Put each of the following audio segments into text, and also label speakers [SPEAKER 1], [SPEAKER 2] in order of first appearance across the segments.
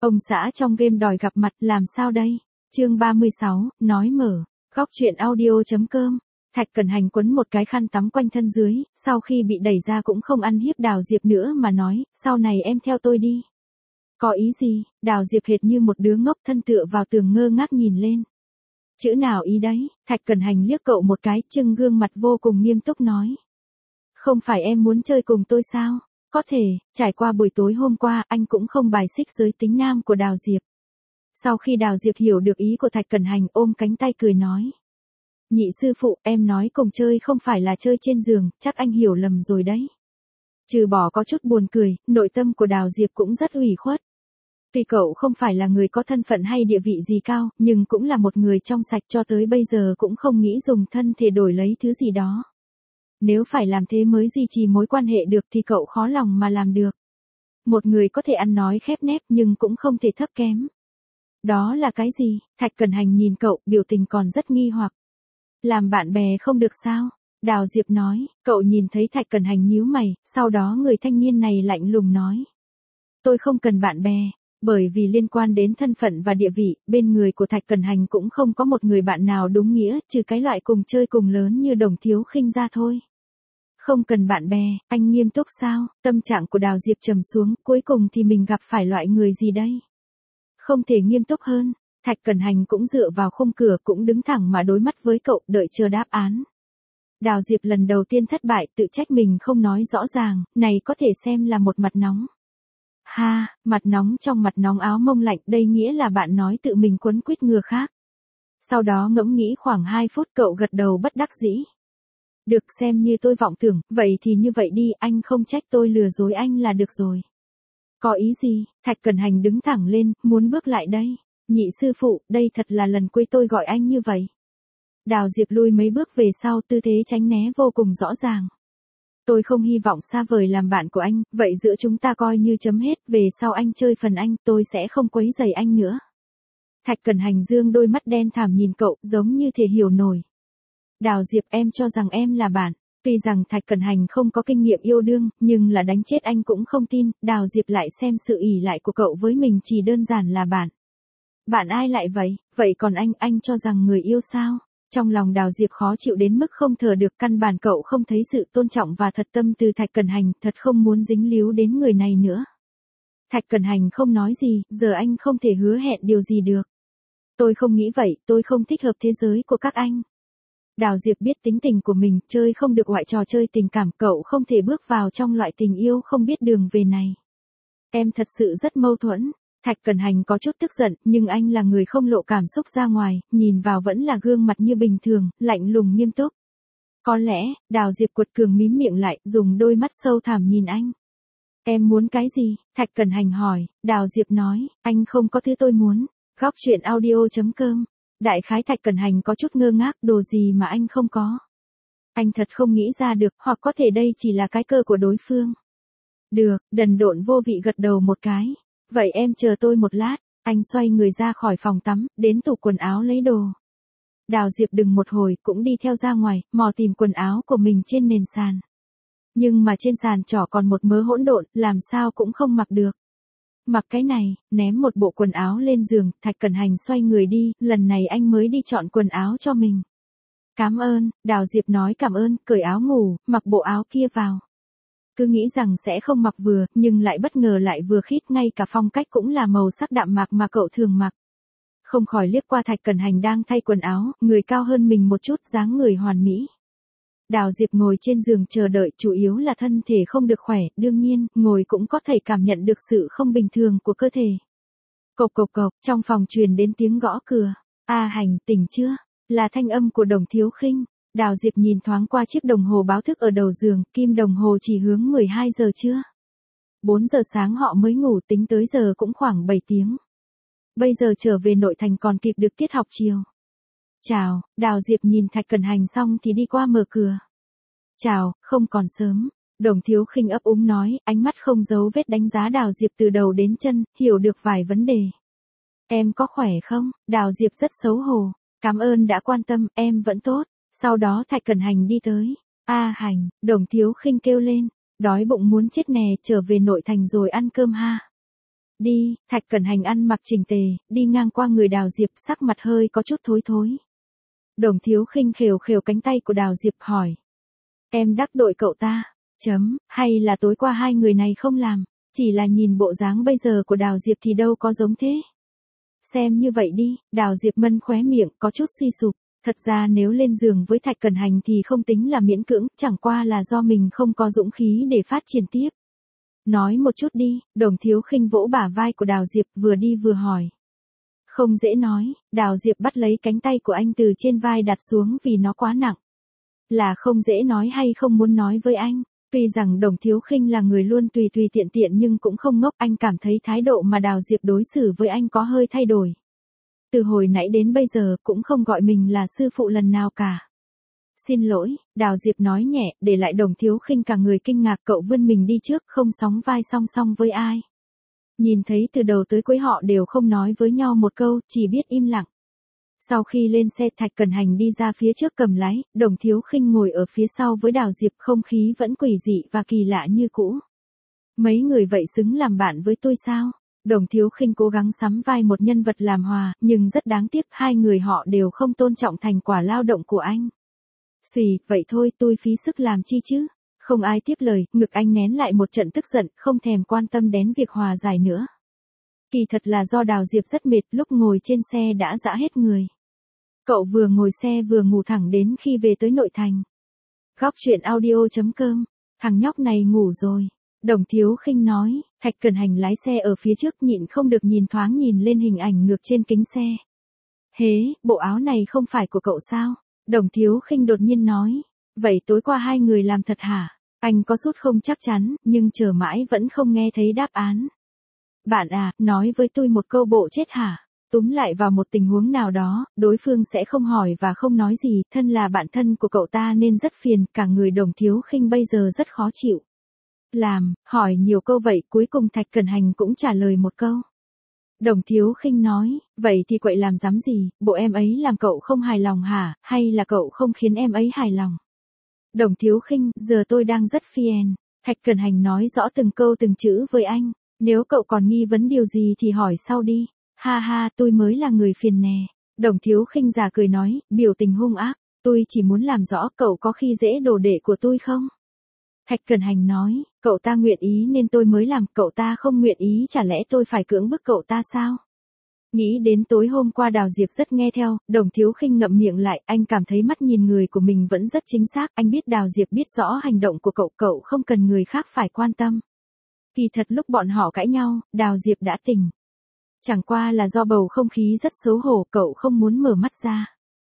[SPEAKER 1] Ông xã trong game đòi gặp mặt làm sao đây? Chương 36, nói mở. Góc truyện audio.com. Thạch Cẩn Hành quấn một cái khăn tắm quanh thân dưới, sau khi bị đẩy ra cũng không ăn hiếp Đào Diệp nữa mà nói, sau này em theo tôi đi. Có ý gì? Đào Diệp hệt như một đứa ngốc thân tựa vào tường ngơ ngác nhìn lên. Chữ nào ý đấy? Thạch Cẩn Hành liếc cậu một cái, trưng gương mặt vô cùng nghiêm túc nói. Không phải em muốn chơi cùng tôi sao? Có thể, trải qua buổi tối hôm qua anh cũng không bài xích giới tính nam của Đào Diệp. Sau khi Đào Diệp hiểu được ý của Thạch Cẩn Hành ôm cánh tay cười nói. Nhị sư phụ, em nói cùng chơi không phải là chơi trên giường, chắc anh hiểu lầm rồi đấy. Trừ bỏ có chút buồn cười, nội tâm của Đào Diệp cũng rất ủy khuất. Tuy cậu không phải là người có thân phận hay địa vị gì cao, nhưng cũng là một người trong sạch cho tới bây giờ cũng không nghĩ dùng thân thể đổi lấy thứ gì đó. Nếu phải làm thế mới duy trì mối quan hệ được thì cậu khó lòng mà làm được. Một người có thể ăn nói khép nép nhưng cũng không thể thấp kém. Đó là cái gì? Thạch Cẩn Hành nhìn cậu, biểu tình còn rất nghi hoặc. Làm bạn bè không được sao? Đào Diệp nói, cậu nhìn thấy Thạch Cẩn Hành nhíu mày, sau đó người thanh niên này lạnh lùng nói. Tôi không cần bạn bè, bởi vì liên quan đến thân phận và địa vị, bên người của Thạch Cẩn Hành cũng không có một người bạn nào đúng nghĩa, trừ cái loại cùng chơi cùng lớn như Đồng Thiếu Khinh ra thôi. Không cần bạn bè, anh nghiêm túc sao? Tâm trạng của Đào Diệp trầm xuống, cuối cùng thì mình gặp phải loại người gì đây? Không thể nghiêm túc hơn. Thạch Cẩn Hành cũng dựa vào khung cửa cũng đứng thẳng mà đối mắt với cậu, đợi chờ đáp án. Đào Diệp lần đầu tiên thất bại, tự trách mình không nói rõ ràng, này có thể xem là một mặt nóng. Ha, mặt nóng trong mặt nóng áo mông lạnh, đây nghĩa là bạn nói tự mình quấn quýt người khác. Sau đó ngẫm nghĩ khoảng 2 phút cậu gật đầu bất đắc dĩ. Được, xem như tôi vọng tưởng, vậy thì như vậy đi, anh không trách tôi lừa dối anh là được rồi. Có ý gì? Thạch Cẩn Hành đứng thẳng lên, muốn bước lại đây. Nhị sư phụ, đây thật là lần cuối tôi gọi anh như vậy. Đào Diệp lui mấy bước về sau, tư thế tránh né vô cùng rõ ràng. Tôi không hy vọng xa vời làm bạn của anh, vậy giữa chúng ta coi như chấm hết, về sau anh chơi phần anh, tôi sẽ không quấy rầy anh nữa. Thạch Cẩn Hành dương đôi mắt đen thẳm nhìn cậu, giống như thể hiểu nổi. Đào Diệp, em cho rằng em là bạn. Tuy rằng Thạch Cẩn Hành không có kinh nghiệm yêu đương, nhưng là đánh chết anh cũng không tin, Đào Diệp lại xem sự ỷ lại của cậu với mình chỉ đơn giản là bạn. Bạn ai lại vậy? Vậy còn anh cho rằng người yêu sao? Trong lòng Đào Diệp khó chịu đến mức không thở được, căn bản cậu không thấy sự tôn trọng và thật tâm từ Thạch Cẩn Hành, thật không muốn dính líu đến người này nữa. Thạch Cẩn Hành không nói gì, giờ anh không thể hứa hẹn điều gì được. Tôi không nghĩ vậy, tôi không thích hợp thế giới của các anh. Đào Diệp biết tính tình của mình, chơi không được loại trò chơi tình cảm, cậu không thể bước vào trong loại tình yêu không biết đường về này. Em thật sự rất mâu thuẫn. Thạch Cẩn Hành có chút tức giận, nhưng anh là người không lộ cảm xúc ra ngoài, nhìn vào vẫn là gương mặt như bình thường, lạnh lùng nghiêm túc. Có lẽ, Đào Diệp quật cường mím miệng lại, dùng đôi mắt sâu thẳm nhìn anh. Em muốn cái gì? Thạch Cẩn Hành hỏi. Đào Diệp nói, anh không có thứ tôi muốn. Góc truyện audio.com. Đại khái Thạch Cẩn Hành có chút ngơ ngác, đồ gì mà anh không có. Anh thật không nghĩ ra được, hoặc có thể đây chỉ là cái cơ của đối phương. Được, đần độn vô vị gật đầu một cái. Vậy em chờ tôi một lát. Anh xoay người ra khỏi phòng tắm, đến tủ quần áo lấy đồ. Đào Diệp đừng một hồi, cũng đi theo ra ngoài, mò tìm quần áo của mình trên nền sàn. Nhưng mà trên sàn trỏ còn một mớ hỗn độn, làm sao cũng không mặc được. Mặc cái này, ném một bộ quần áo lên giường, Thạch Cẩn Hành xoay người đi, lần này anh mới đi chọn quần áo cho mình. Cảm ơn, Đào Diệp nói cảm ơn, cởi áo ngủ, mặc bộ áo kia vào. Cứ nghĩ rằng sẽ không mặc vừa, nhưng lại bất ngờ lại vừa khít, ngay cả phong cách cũng là màu sắc đạm mạc mà cậu thường mặc. Không khỏi liếc qua Thạch Cẩn Hành đang thay quần áo, người cao hơn mình một chút, dáng người hoàn mỹ. Đào Diệp ngồi trên giường chờ đợi, chủ yếu là thân thể không được khỏe, đương nhiên, ngồi cũng có thể cảm nhận được sự không bình thường của cơ thể. Cộc cộc cộc, trong phòng truyền đến tiếng gõ cửa. A Hành, tỉnh chưa? Là thanh âm của Đồng Thiếu Khinh. Đào Diệp nhìn thoáng qua chiếc đồng hồ báo thức ở đầu giường, kim đồng hồ chỉ hướng 12 giờ trưa. 4 giờ sáng họ mới ngủ, tính tới giờ cũng khoảng 7 tiếng. Bây giờ trở về nội thành còn kịp được tiết học chiều. Chào, Đào Diệp nhìn Thạch Cẩn Hành xong thì đi qua mở cửa. Chào, không còn sớm. Đồng Thiếu Khinh ấp úng nói, ánh mắt không giấu vết đánh giá Đào Diệp từ đầu đến chân, hiểu được vài vấn đề. Em có khỏe không? Đào Diệp rất xấu hổ. Cảm ơn đã quan tâm, em vẫn tốt. Sau đó Thạch Cẩn Hành đi tới. A Hành, Đồng Thiếu Khinh kêu lên. Đói bụng muốn chết nè, trở về nội thành rồi ăn cơm ha. Đi, Thạch Cẩn Hành ăn mặc chỉnh tề, đi ngang qua người Đào Diệp, sắc mặt hơi có chút thối thối. Đồng Thiếu Khinh khều khều cánh tay của Đào Diệp hỏi. Em đắc tội cậu ta, hay là tối qua hai người này không làm, chỉ là nhìn bộ dáng bây giờ của Đào Diệp thì đâu có giống thế. Xem như vậy đi, Đào Diệp mân khóe miệng có chút suy sụp. Thật ra nếu lên giường với Thạch Cẩn Hành thì không tính là miễn cưỡng, chẳng qua là do mình không có dũng khí để phát triển tiếp. Nói một chút đi, Đồng Thiếu Khinh vỗ bả vai của Đào Diệp vừa đi vừa hỏi. Không dễ nói, Đào Diệp bắt lấy cánh tay của anh từ trên vai đặt xuống vì nó quá nặng. Là không dễ nói hay không muốn nói với anh. Tuy rằng Đồng Thiếu Khinh là người luôn tùy tùy tiện tiện nhưng cũng không ngốc, anh cảm thấy thái độ mà Đào Diệp đối xử với anh có hơi thay đổi. Từ hồi nãy đến bây giờ cũng không gọi mình là sư phụ lần nào cả. Xin lỗi, Đào Diệp nói nhẹ, để lại Đồng Thiếu Khinh cả người kinh ngạc, cậu vươn mình đi trước, không sóng vai song song với ai. Nhìn thấy từ đầu tới cuối họ đều không nói với nhau một câu, chỉ biết im lặng. Sau khi lên xe, Thạch Cẩn Hành đi ra phía trước cầm lái, Đồng Thiếu Khinh ngồi ở phía sau với Đào Diệp, không khí vẫn quỷ dị và kỳ lạ như cũ. Mấy người vậy xứng làm bạn với tôi sao? Đồng Thiếu Khinh cố gắng sắm vai một nhân vật làm hòa, nhưng rất đáng tiếc hai người họ đều không tôn trọng thành quả lao động của anh. Xùy, vậy thôi tôi phí sức làm chi chứ? Không ai tiếp lời, ngực anh nén lại một trận tức giận, không thèm quan tâm đến việc hòa giải nữa. Kỳ thật là do Đào Diệp rất mệt, lúc ngồi trên xe đã dã hết người. Cậu vừa ngồi xe vừa ngủ thẳng đến khi về tới nội thành. Góc truyện audio.com, thằng nhóc này ngủ rồi. Đồng Thiếu Khinh nói, Thạch Cẩn Hành lái xe ở phía trước nhịn không được nhìn thoáng nhìn lên hình ảnh ngược trên kính xe. Hế, bộ áo này không phải của cậu sao? Đồng Thiếu Khinh đột nhiên nói, vậy tối qua hai người làm thật hả? Anh có chút không chắc chắn, nhưng chờ mãi vẫn không nghe thấy đáp án. Bạn à, nói với tôi một câu bộ chết hả? Túm lại vào một tình huống nào đó, đối phương sẽ không hỏi và không nói gì, thân là bạn thân của cậu ta nên rất phiền, cả người Đồng Thiếu Khinh bây giờ rất khó chịu. Hỏi nhiều câu vậy, cuối cùng Thạch Cẩn Hành cũng trả lời một câu. Đồng Thiếu Khinh nói, vậy thì quậy làm dám gì, bộ em ấy làm cậu không hài lòng hả, hay là cậu không khiến em ấy hài lòng? Đồng Thiếu Khinh, giờ tôi đang rất phiền. Thạch Cẩn Hành nói rõ từng câu từng chữ với anh, nếu cậu còn nghi vấn điều gì thì hỏi sau đi. Ha ha, tôi mới là người phiền nè. Đồng Thiếu Khinh già cười nói, biểu tình hung ác, tôi chỉ muốn làm rõ cậu có khi dễ đồ đệ của tôi không? Thạch Cẩn Hành nói, cậu ta nguyện ý nên tôi mới làm, cậu ta không nguyện ý chả lẽ tôi phải cưỡng bức cậu ta sao? Nghĩ đến tối hôm qua Đào Diệp rất nghe theo, Đồng Thiếu Khinh ngậm miệng lại, anh cảm thấy mắt nhìn người của mình vẫn rất chính xác, anh biết Đào Diệp biết rõ hành động của cậu không cần người khác phải quan tâm. Kỳ thật lúc bọn họ cãi nhau, Đào Diệp đã tỉnh. Chẳng qua là do bầu không khí rất xấu hổ, cậu không muốn mở mắt ra.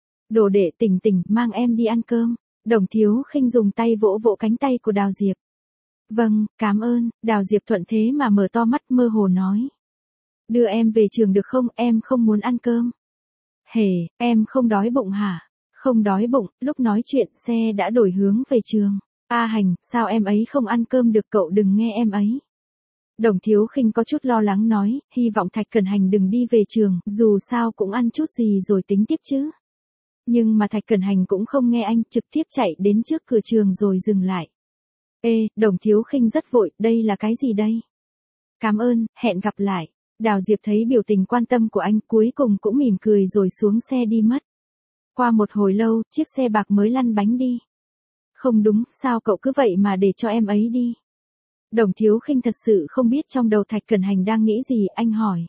[SPEAKER 1] Đồ đệ tỉnh, mang em đi ăn cơm. Đồng Thiếu Khinh dùng tay vỗ vỗ cánh tay của Đào Diệp. Vâng, cảm ơn. Đào Diệp thuận thế mà mở to mắt mơ hồ nói. Đưa em về trường được không, em không muốn ăn cơm. Hề, em không đói bụng hả? Không đói bụng, lúc nói chuyện xe đã đổi hướng về trường. A Hành, sao em ấy không ăn cơm được, cậu đừng nghe em ấy. Đồng Thiếu Khinh có chút lo lắng nói, hy vọng Thạch Cẩn Hành đừng đi về trường, dù sao cũng ăn chút gì rồi tính tiếp chứ. Nhưng mà Thạch Cẩn Hành cũng không nghe anh, trực tiếp chạy đến trước cửa trường rồi dừng lại. Ê, Đồng Thiếu Khinh rất vội, đây là cái gì đây? Cảm ơn, hẹn gặp lại. Đào Diệp thấy biểu tình quan tâm của anh, cuối cùng cũng mỉm cười rồi xuống xe đi mất. Qua một hồi lâu, chiếc xe bạc mới lăn bánh đi. Không đúng, sao cậu cứ vậy mà để cho em ấy đi? Đồng Thiếu Khinh thật sự không biết trong đầu Thạch Cẩn Hành đang nghĩ gì, anh hỏi.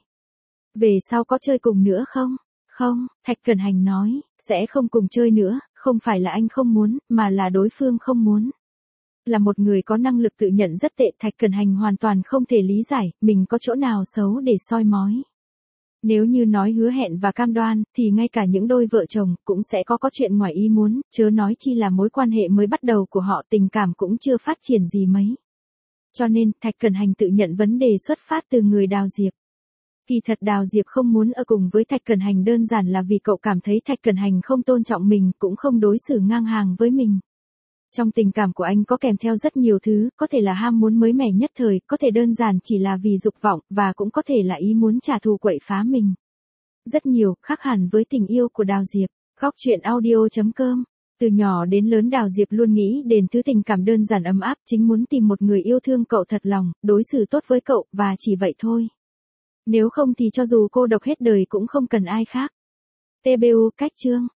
[SPEAKER 1] Về sau có chơi cùng nữa không? Không, Thạch Cẩn Hành nói, sẽ không cùng chơi nữa, không phải là anh không muốn, mà là đối phương không muốn. Là một người có năng lực tự nhận rất tệ, Thạch Cẩn Hành hoàn toàn không thể lý giải, mình có chỗ nào xấu để soi mói. Nếu như nói hứa hẹn và cam đoan, thì ngay cả những đôi vợ chồng cũng sẽ có chuyện ngoài ý muốn, chớ nói chi là mối quan hệ mới bắt đầu của họ, tình cảm cũng chưa phát triển gì mấy. Cho nên, Thạch Cẩn Hành tự nhận vấn đề xuất phát từ người Đào Diệp. Kỳ thật Đào Diệp không muốn ở cùng với Thạch Cẩn Hành đơn giản là vì cậu cảm thấy Thạch Cẩn Hành không tôn trọng mình, cũng không đối xử ngang hàng với mình. Trong tình cảm của anh có kèm theo rất nhiều thứ, có thể là ham muốn mới mẻ nhất thời, có thể đơn giản chỉ là vì dục vọng, và cũng có thể là ý muốn trả thù quậy phá mình. Rất nhiều, khác hẳn với tình yêu của Đào Diệp. Góc truyện audio.com. Từ nhỏ đến lớn Đào Diệp luôn nghĩ đến thứ tình cảm đơn giản ấm áp, chính muốn tìm một người yêu thương cậu thật lòng, đối xử tốt với cậu, và chỉ vậy thôi. Nếu không thì cho dù cô độc hết đời cũng không cần ai khác. TBU cách chương.